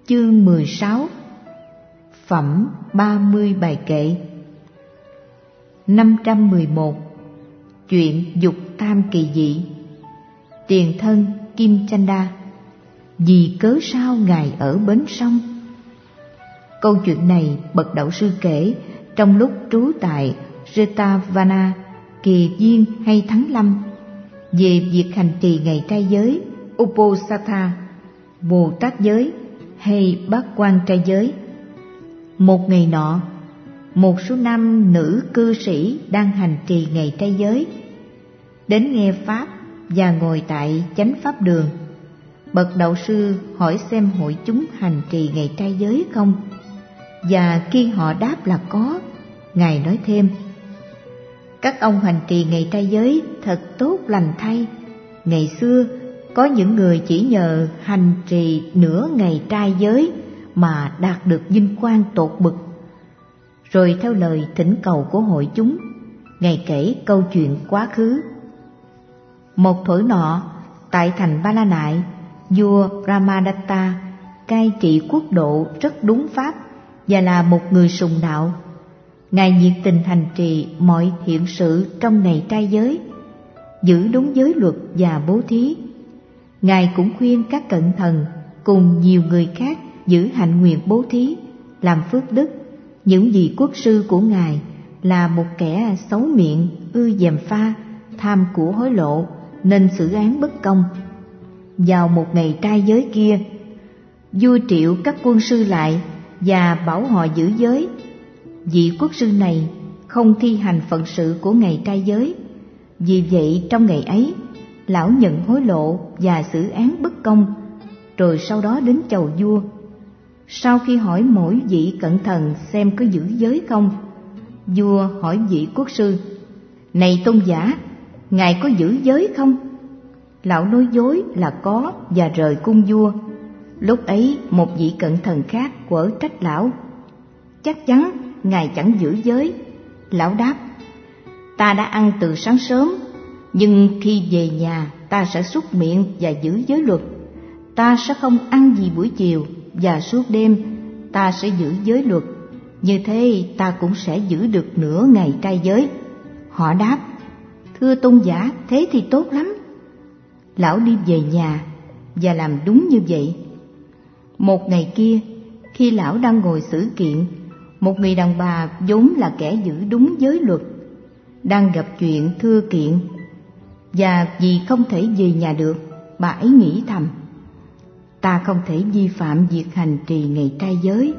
Chương 16. Phẩm 30 bài kệ. 511. Chuyện dục tam kỳ dị. Tiền thân Kim Chanda. Vì cớ sao Ngài ở bến sông? Câu chuyện này bậc đạo sư kể trong lúc trú tại Jetavana, Kỳ Viên hay Thắng Lâm, về việc hành trì ngày trai giới Uposatha, Bồ Tát giới hay Bát Quan trai giới. Một ngày nọ, một số nam nữ cư sĩ đang hành trì ngày trai giới đến nghe pháp và ngồi tại chánh pháp đường. Bậc đạo sư hỏi xem hội chúng hành trì ngày trai giới không, và khi họ đáp là có, Ngài nói thêm: các ông hành trì ngày trai giới thật tốt lành thay. Ngày xưa có những người chỉ nhờ hành trì nửa ngày trai giới mà đạt được vinh quang tột bực. Rồi theo lời thỉnh cầu của hội chúng, Ngài kể câu chuyện quá khứ. Một thuở nọ, tại thành Ba La Nại, vua Brahmadatta cai trị quốc độ rất đúng pháp và là một người sùng đạo. Ngài nhiệt tình hành trì mọi thiện sự trong ngày trai giới, giữ đúng giới luật và bố thí. Ngài cũng khuyên các cận thần cùng nhiều người khác giữ hạnh nguyện bố thí, làm phước đức. Những vị quốc sư của Ngài là một kẻ xấu miệng, ưa gièm pha, tham của hối lộ, nên xử án bất công. Vào một ngày trai giới kia, vua triệu các quân sư lại và bảo họ giữ giới. Vị quốc sư này không thi hành phận sự của ngày trai giới, vì vậy trong ngày ấy lão nhận hối lộ và xử án bất công, rồi sau đó đến chầu vua. Sau khi hỏi mỗi vị cận thần xem có giữ giới không, vua hỏi vị quốc sư: này tôn giả, ngài có giữ giới không? Lão nói dối là có và rời cung vua. Lúc ấy một vị cận thần khác quở trách lão: chắc chắn ngài chẳng giữ giới. Lão đáp: ta đã ăn từ sáng sớm, nhưng khi về nhà ta sẽ súc miệng và giữ giới luật. Ta sẽ không ăn gì buổi chiều, và suốt đêm ta sẽ giữ giới luật. Như thế ta cũng sẽ giữ được nửa ngày trai giới. Họ đáp: thưa tôn giả, thế thì tốt lắm. Lão đi về nhà và làm đúng như vậy. Một ngày kia, khi lão đang ngồi xử kiện, một người đàn bà vốn là kẻ giữ đúng giới luật đang gặp chuyện thưa kiện, và vì không thể về nhà được, bà ấy nghĩ thầm: ta không thể vi phạm việc hành trì ngày trai giới.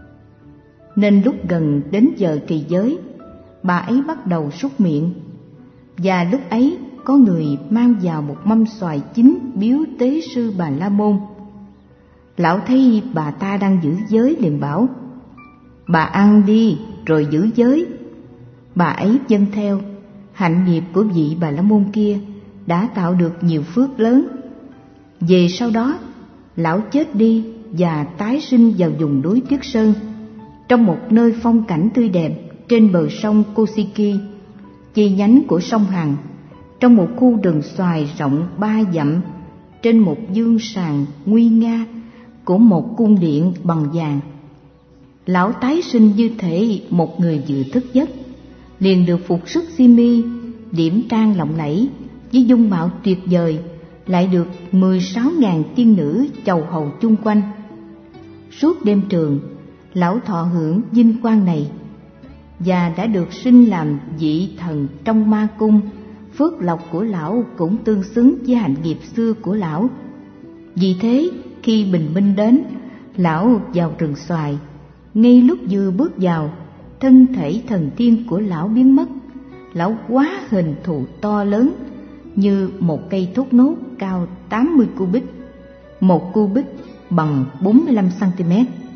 Nên lúc gần đến giờ trì giới, bà ấy bắt đầu súc miệng. Và lúc ấy có người mang vào một mâm xoài chín biếu tế sư Bà La Môn. Lão thấy bà ta đang giữ giới liền bảo: bà ăn đi rồi giữ giới. Bà ấy vâng theo. Hạnh nghiệp của vị Bà La Môn kia đã tạo được nhiều phước lớn. Về sau đó, lão chết đi và tái sinh vào vùng núi Tuyết Sơn, trong một nơi phong cảnh tươi đẹp trên bờ sông Kosiki, chi nhánh của sông Hằng, trong một khu rừng xoài rộng 3 dặm, trên một dương sàn nguy nga của một cung điện bằng vàng. Lão tái sinh như thể một người vừa thức giấc, liền được phục sức xiêm-y điểm trang lộng lẫy với dung mạo tuyệt vời, lại được 16.000 tiên nữ chầu hầu chung quanh. Suốt đêm trường, lão thọ hưởng vinh quang này và đã được sinh làm vị thần trong ma cung. Phước lộc của lão cũng tương xứng với hạnh nghiệp xưa của lão. Vì thế khi bình minh đến, lão vào rừng xoài. Ngay lúc vừa bước vào, thân thể thần tiên của lão biến mất. Lão hóa hình thù to lớn như một cây thốt nốt cao 80 cubit, một cubit bằng 45 cm.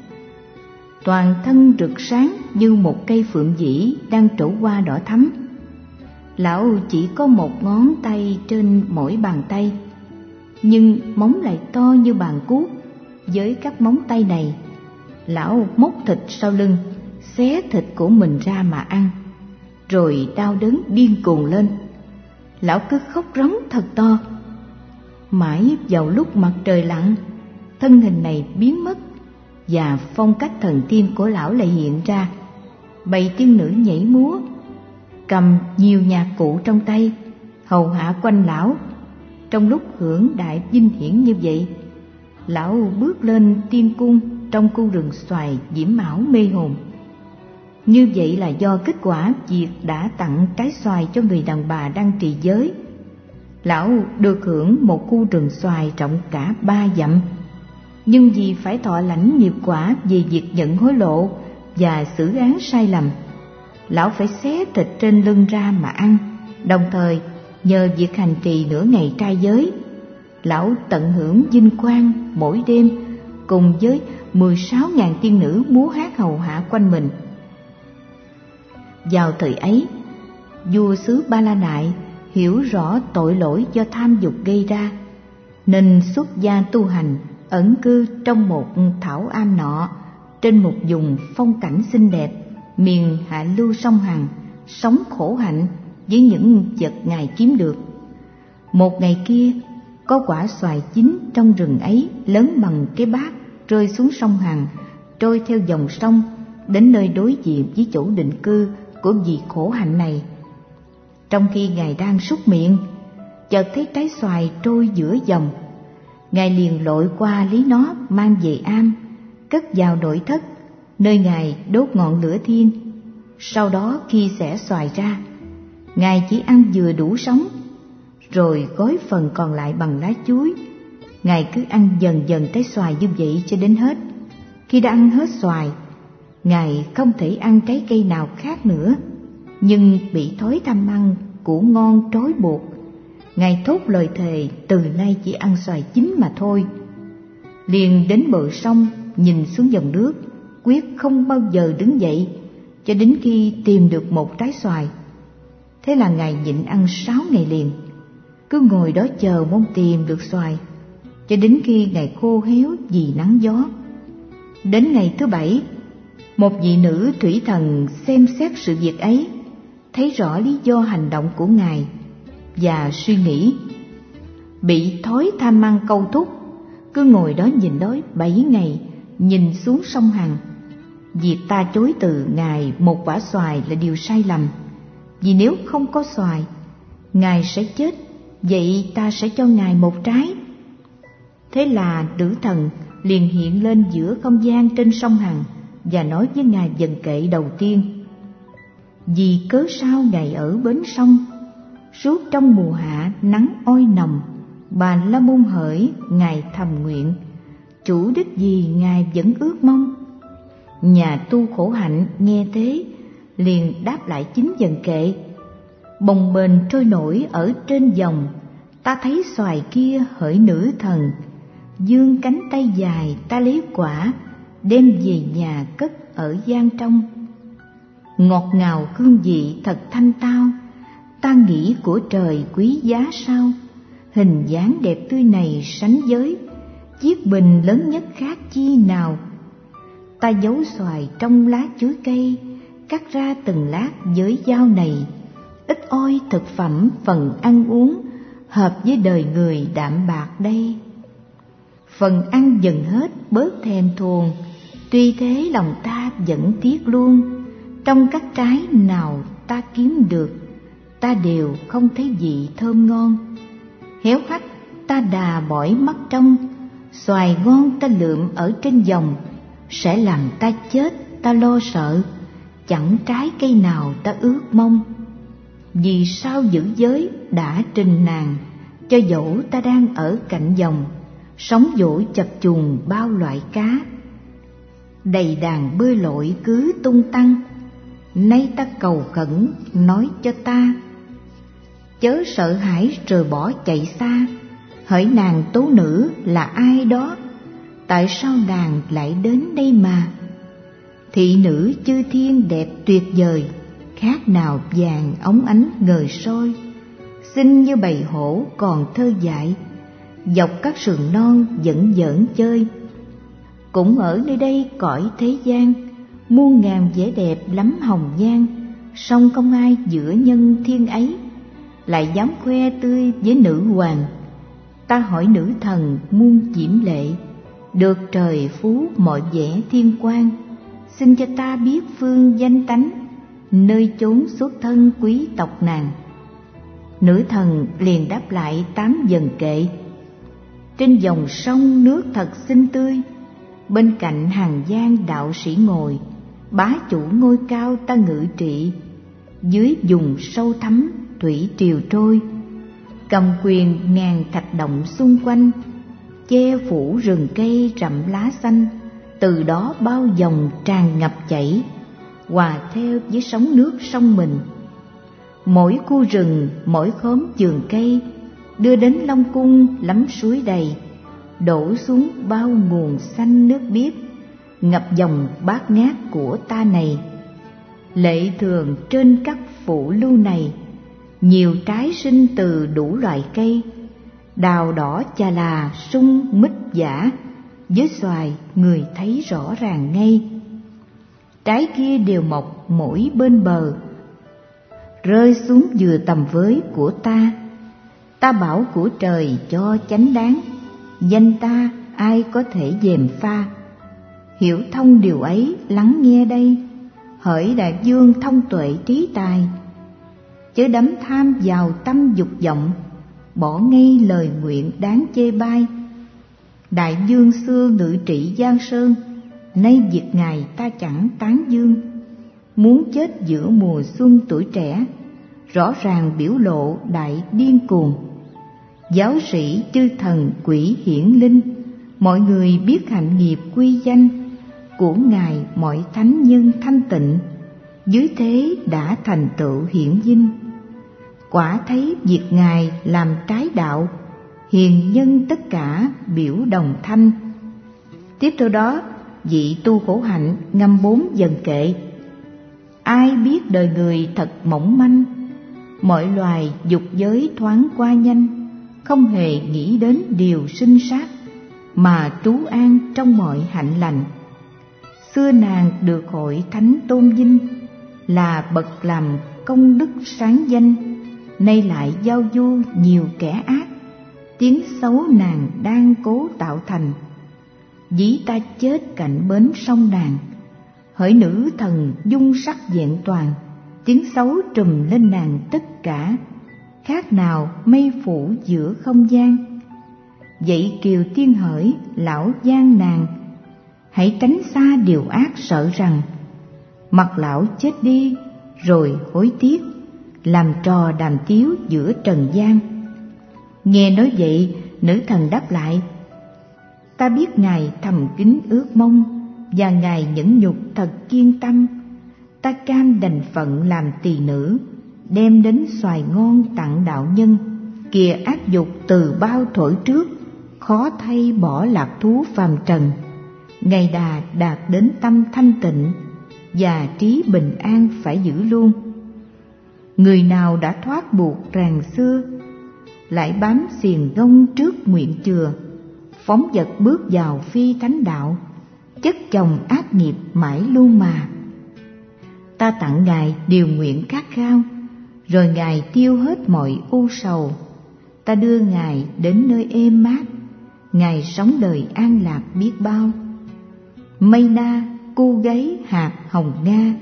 Toàn thân rực sáng như một cây phượng vĩ đang trổ hoa đỏ thắm. Lão chỉ có một ngón tay trên mỗi bàn tay, nhưng móng lại to như bàn cuốc. Với các móng tay này, lão móc thịt sau lưng, xé thịt của mình ra mà ăn, rồi đau đớn điên cuồng lên. Lão cứ khóc rống thật to. Mãi vào lúc mặt trời lặn, thân hình này biến mất và phong cách thần tiên của lão lại hiện ra. Bầy tiên nữ nhảy múa, cầm nhiều nhạc cụ trong tay, hầu hạ quanh lão. Trong lúc hưởng đại vinh hiển như vậy, lão bước lên tiên cung trong khu rừng xoài diễm ảo mê hồn. Như vậy là do kết quả việc đã tặng trái xoài cho người đàn bà đang trì giới. Lão được hưởng một khu rừng xoài rộng cả 3 dặm, nhưng vì phải thọ lãnh nghiệp quả về việc nhận hối lộ và xử án sai lầm, lão phải xé thịt trên lưng ra mà ăn. Đồng thời nhờ việc hành trì nửa ngày trai giới, lão tận hưởng vinh quang mỗi đêm cùng với 16.000 tiên nữ múa hát hầu hạ quanh mình. Vào thời ấy, vua xứ Ba La Nại hiểu rõ tội lỗi do tham dục gây ra, nên xuất gia tu hành, ẩn cư trong một thảo am nọ trên một vùng phong cảnh xinh đẹp miền hạ lưu sông Hằng, sống khổ hạnh với những vật ngài kiếm được. Một ngày kia, có quả xoài chín trong rừng ấy lớn bằng cái bát rơi xuống sông Hằng, trôi theo dòng sông đến nơi đối diện với chỗ định cư của vị khổ hạnh này. Trong khi ngài đang súc miệng, chợt thấy trái xoài trôi giữa dòng. Ngài liền lội qua lấy nó mang về am, cất vào nội thất, nơi ngài đốt ngọn lửa thiên. Sau đó khi xẻ xoài ra, ngài chỉ ăn vừa đủ sống, rồi gói phần còn lại bằng lá chuối. Ngài cứ ăn dần dần trái xoài như vậy cho đến hết. Khi đã ăn hết xoài, ngài không thể ăn trái cây nào khác nữa, nhưng bị thói tham ăn củ ngon trói buộc. Ngài thốt lời thề từ nay chỉ ăn xoài chín mà thôi. Liền đến bờ sông nhìn xuống dòng nước, quyết không bao giờ đứng dậy cho đến khi tìm được một trái xoài. Thế là ngài nhịn ăn 6 ngày liền, cứ ngồi đó chờ mong tìm được xoài cho đến khi ngài khô héo vì nắng gió. Đến ngày thứ 7, một vị nữ thủy thần xem xét sự việc ấy, thấy rõ lý do hành động của ngài và suy nghĩ. Bị thói tham ăn câu thúc, cứ ngồi đó nhìn đói 7 ngày, nhìn xuống sông Hằng. Việc ta chối từ ngài một quả xoài là điều sai lầm, vì nếu không có xoài, ngài sẽ chết, vậy ta sẽ cho ngài một trái. Thế là nữ thần liền hiện lên giữa không gian trên sông Hằng và nói với ngài vần kệ đầu tiên. Vì cớ sao ngài ở bến sông, suốt trong mùa hạ nắng oi nồng, bà La Môn hỡi ngài thầm nguyện, chủ đích gì ngài vẫn ước mong. Nhà tu khổ hạnh nghe thế liền đáp lại chính vần kệ. Bồng bềnh trôi nổi ở trên dòng, ta thấy xoài kia hỡi nữ thần, dương cánh tay dài ta lấy quả, đem về nhà cất ở gian trong. Ngọt ngào hương vị thật thanh tao, ta nghĩ của trời quý giá sao. Hình dáng đẹp tươi này sánh với chiếc bình lớn nhất khác chi nào. Ta giấu xoài trong lá chuối cây, cắt ra từng lát với dao này. Ít oi thực phẩm phần ăn uống, hợp với đời người đạm bạc đây. Phần ăn dần hết bớt thèm thuồng, tuy thế lòng ta vẫn tiếc luôn. Trong các trái nào ta kiếm được, ta đều không thấy vị thơm ngon. Héo hắt ta đà bỏi mắt trong, xoài ngon ta lượm ở trên dòng. Sẽ làm ta chết ta lo sợ, chẳng trái cây nào ta ước mong. Vì sao giữ giới đã trình nàng, cho dẫu ta đang ở cạnh dòng, sóng vỗ chập trùng bao loại cá. Đầy đàn bơi lội cứ tung tăng, nay ta cầu khẩn nói cho ta. Chớ sợ hãi rồi bỏ chạy xa, hỡi nàng tố nữ là ai đó, tại sao nàng lại đến đây mà. Thị nữ chư thiên đẹp tuyệt vời, khác nào vàng óng ánh ngời soi. Xinh như bầy hổ còn thơ dại, dọc các sườn non vẫn giỡn chơi. Cũng ở nơi đây cõi thế gian, muôn ngàn vẻ đẹp lắm hồng nhan, song không ai giữa nhân thiên ấy lại dám khoe tươi với nữ hoàng. Ta hỏi nữ thần muôn diễm lệ, được trời phú mọi vẻ thiên quan, xin cho ta biết phương danh tánh, nơi chốn xuất thân quý tộc nàng. Nữ thần liền đáp lại 8 dần kệ. Trên dòng sông nước thật xinh tươi, bên cạnh hàng giang đạo sĩ ngồi, bá chủ ngôi cao ta ngự trị. Dưới vùng sâu thẳm thủy triều trôi, cầm quyền ngàn thạch động xung quanh, che phủ rừng cây rậm lá xanh, từ đó bao dòng tràn ngập chảy, hòa theo với sóng nước sông mình. Mỗi khu rừng, mỗi khóm vườn cây, đưa đến Long Cung lắm suối đầy, đổ xuống bao nguồn xanh nước biếc, ngập dòng bát ngát của ta này. Lệ thường trên các phủ lưu này, nhiều trái sinh từ đủ loại cây, đào đỏ chà là sung mít giả, với xoài người thấy rõ ràng ngay. Trái kia đều mọc mỗi bên bờ, rơi xuống vừa tầm với của ta. Ta bảo của trời cho chánh đáng, danh ta ai có thể gièm pha. Hiểu thông điều ấy lắng nghe đây, hỡi đại vương thông tuệ trí tài. Chớ đắm tham vào tâm dục vọng, bỏ ngay lời nguyện đáng chê bai. Đại vương xưa ngự trị Giang Sơn, nay việc ngài ta chẳng tán dương. Muốn chết giữa mùa xuân tuổi trẻ, rõ ràng biểu lộ đại điên cuồng. Giáo sĩ chư thần quỷ hiển linh, mọi người biết hạnh nghiệp quy danh của ngài. Mọi thánh nhân thanh tịnh, dưới thế đã thành tựu hiển vinh. Quả thấy việc ngài làm trái đạo, hiền nhân tất cả biểu đồng thanh. Tiếp theo đó, vị tu khổ hạnh ngâm 4 dần kệ. Ai biết đời người thật mỏng manh, mọi loài dục giới thoáng qua nhanh, không hề nghĩ đến điều sinh sát, mà trú an trong mọi hạnh lành. Xưa nàng được hội thánh tôn vinh, là bậc làm công đức sáng danh, nay lại giao du nhiều kẻ ác, tiếng xấu nàng đang cố tạo thành. Dĩ ta chết cạnh bến sông nàng, hỡi nữ thần dung sắc vẹn toàn, tiếng xấu trùm lên nàng tất cả, khác nào mây phủ giữa không gian. Vậy kiều tiên hỡi lão gian nàng, hãy tránh xa điều ác sợ rằng, mặt lão chết đi rồi hối tiếc, làm trò đàm tiếu giữa trần gian. Nghe nói vậy, nữ thần đáp lại, ta biết ngài thầm kín ước mong, và ngài nhẫn nhục thật kiên tâm. Ta cam đành phận làm tỳ nữ, đem đến xoài ngon tặng đạo nhân. Kìa ác dục từ bao thổi trước, khó thay bỏ lạc thú phàm trần. Ngày đà đạt đến tâm thanh tịnh, và trí bình an phải giữ luôn. Người nào đã thoát buộc ràng xưa, lại bám xiềng gông trước nguyện chừa, phóng dật bước vào phi thánh đạo, chất chồng ác nghiệp mãi luôn mà. Ta tặng ngài điều nguyện khát khao, rồi ngài tiêu hết mọi u sầu. Ta đưa ngài đến nơi êm mát, ngài sống đời an lạc biết bao. Mây na cu gáy hạt hồng nga,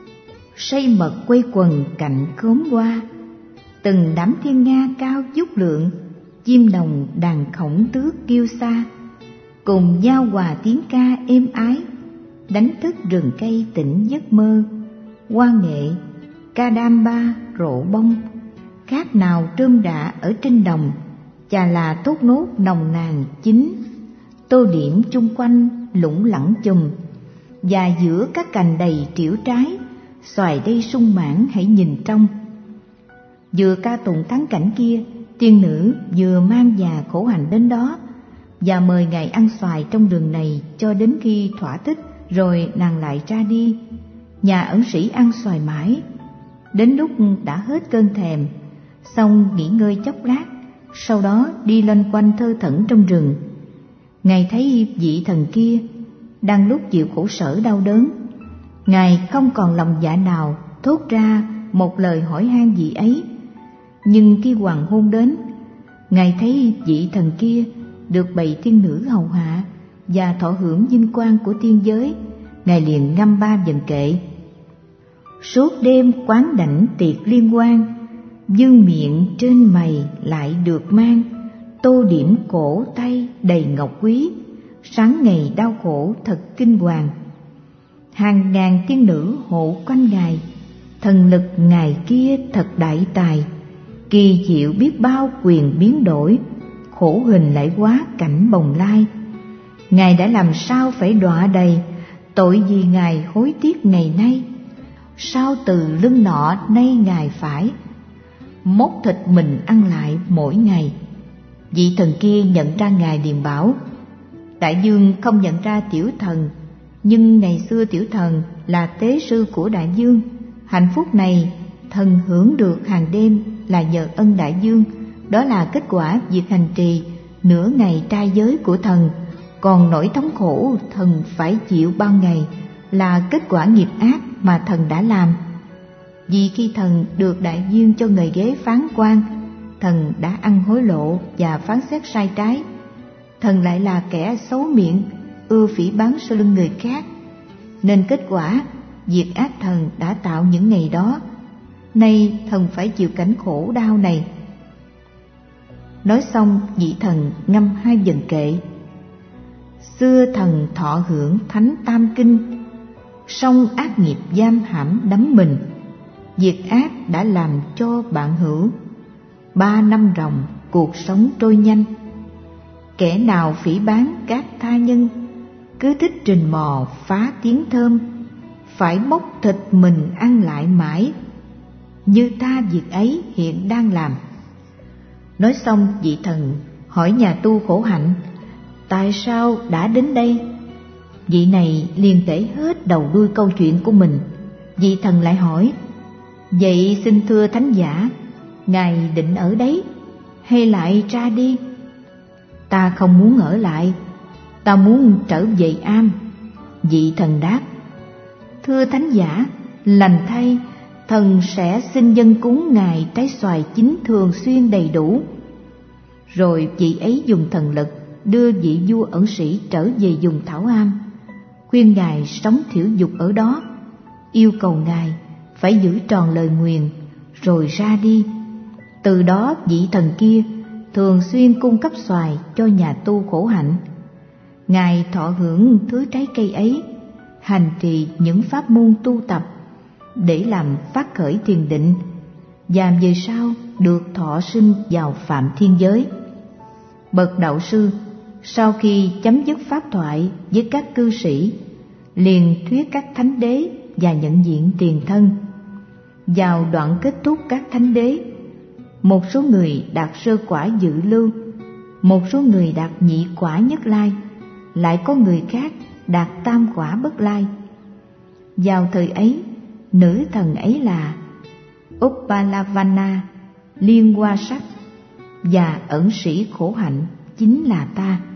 say mật quây quần cạnh khóm hoa. Từng đám thiên nga cao vút lượng, chim đồng đàn khổng tước kêu xa, cùng nhau hòa tiếng ca êm ái, đánh thức rừng cây tỉnh giấc mơ. Hoa nghệ ca đam ba rộ bông, khác nào trơm đạ ở trên đồng, chà là tốt nốt nồng nàn chín. Tô điểm chung quanh lủng lẳng chùm, và giữa các cành đầy trĩu trái, xoài đây sung mãn hãy nhìn trong. Vừa ca tụng thắng cảnh kia, tiên nữ vừa mang già khổ hạnh đến đó, và mời ngài ăn xoài trong rừng này cho đến khi thỏa thích, rồi nàng lại ra đi. Nhà ẩn sĩ ăn xoài mãi, đến lúc đã hết cơn thèm, xong nghỉ ngơi chốc lát, sau đó đi loanh quanh thơ thẩn trong rừng. Ngài thấy vị thần kia đang lúc chịu khổ sở đau đớn, ngài không còn lòng dạ nào thốt ra một lời hỏi han vị ấy. Nhưng khi hoàng hôn đến, ngài thấy vị thần kia được bầy tiên nữ hầu hạ, và thọ hưởng vinh quang của tiên giới, Ngài liền ngâm 3 vần kệ. Suốt đêm quán đảnh tiệc liên hoan, vương miện trên mày lại được mang, tô điểm cổ tay đầy ngọc quý, sáng ngày đau khổ thật kinh hoàng. Hàng ngàn tiên nữ hộ quanh Ngài, thần lực Ngài kia thật đại tài, kỳ diệu biết bao quyền biến đổi, khổ hình lại quá cảnh bồng lai. Ngài đã làm sao phải đọa đầy, tội gì Ngài hối tiếc ngày nay, sao từ lưng nọ nay Ngài phải móc thịt mình ăn lại mỗi ngày. Vị thần kia nhận ra Ngài liền bảo: Đại vương không nhận ra tiểu thần, nhưng ngày xưa tiểu thần là tế sư của đại vương. Hạnh phúc này thần hưởng được hàng đêm là nhờ ân đại vương, đó là kết quả việc hành trì nửa ngày trai giới của thần. Còn nỗi thống khổ thần phải chịu bao ngày là kết quả nghiệp ác mà thần đã làm. Vì khi thần được đại vương cho ngồi ghế phán quan, thần đã ăn hối lộ và phán xét sai trái. Thần lại là kẻ xấu miệng, ưa phỉ báng sau lưng người khác, nên kết quả việc ác thần đã tạo những ngày đó. Nay thần phải chịu cảnh khổ đau này. Nói xong, vị thần ngâm 2 vần kệ. Xưa thần thọ hưởng thánh tam kinh, song ác nghiệp giam hãm đắm mình, việc ác đã làm cho bạn hữu 3 năm ròng cuộc sống trôi nhanh. Kẻ nào phỉ báng các tha nhân, cứ thích trình mò phá tiếng thơm, phải móc thịt mình ăn lại mãi, như ta việc ấy hiện đang làm. Nói xong, vị thần hỏi nhà tu khổ hạnh: Tại sao đã đến đây? Vị này liền kể hết đầu đuôi câu chuyện của mình. Vị thần lại hỏi: Vậy xin thưa thánh giả, Ngài định ở đấy hay lại ra đi? Ta không muốn ở lại, ta muốn trở về am. Vị thần đáp: Thưa thánh giả, lành thay, thần sẽ xin dâng cúng Ngài trái xoài chín thường xuyên đầy đủ. Rồi vị ấy dùng thần lực đưa vị vua ẩn sĩ trở về vùng Thảo Am, khuyên Ngài sống thiểu dục ở đó, yêu cầu Ngài phải giữ tròn lời nguyền rồi ra đi. Từ đó vị thần kia thường xuyên cung cấp xoài cho nhà tu khổ hạnh. Ngài thọ hưởng thứ trái cây ấy, hành trì những pháp môn tu tập để làm phát khởi thiền định, và về sau được thọ sinh vào phạm thiên giới. Bậc đạo sư sau khi chấm dứt pháp thoại với các cư sĩ, liền thuyết các thánh đế và nhận diện tiền thân. Vào đoạn kết thúc các thánh đế, một số người đạt sơ quả dự lưu, một số người đạt nhị quả nhất lai, lại có người khác đạt tam quả bất lai. Vào thời ấy, nữ thần ấy là Uppalavana, Liên Hoa Sắc, và ẩn sĩ khổ hạnh chính là ta.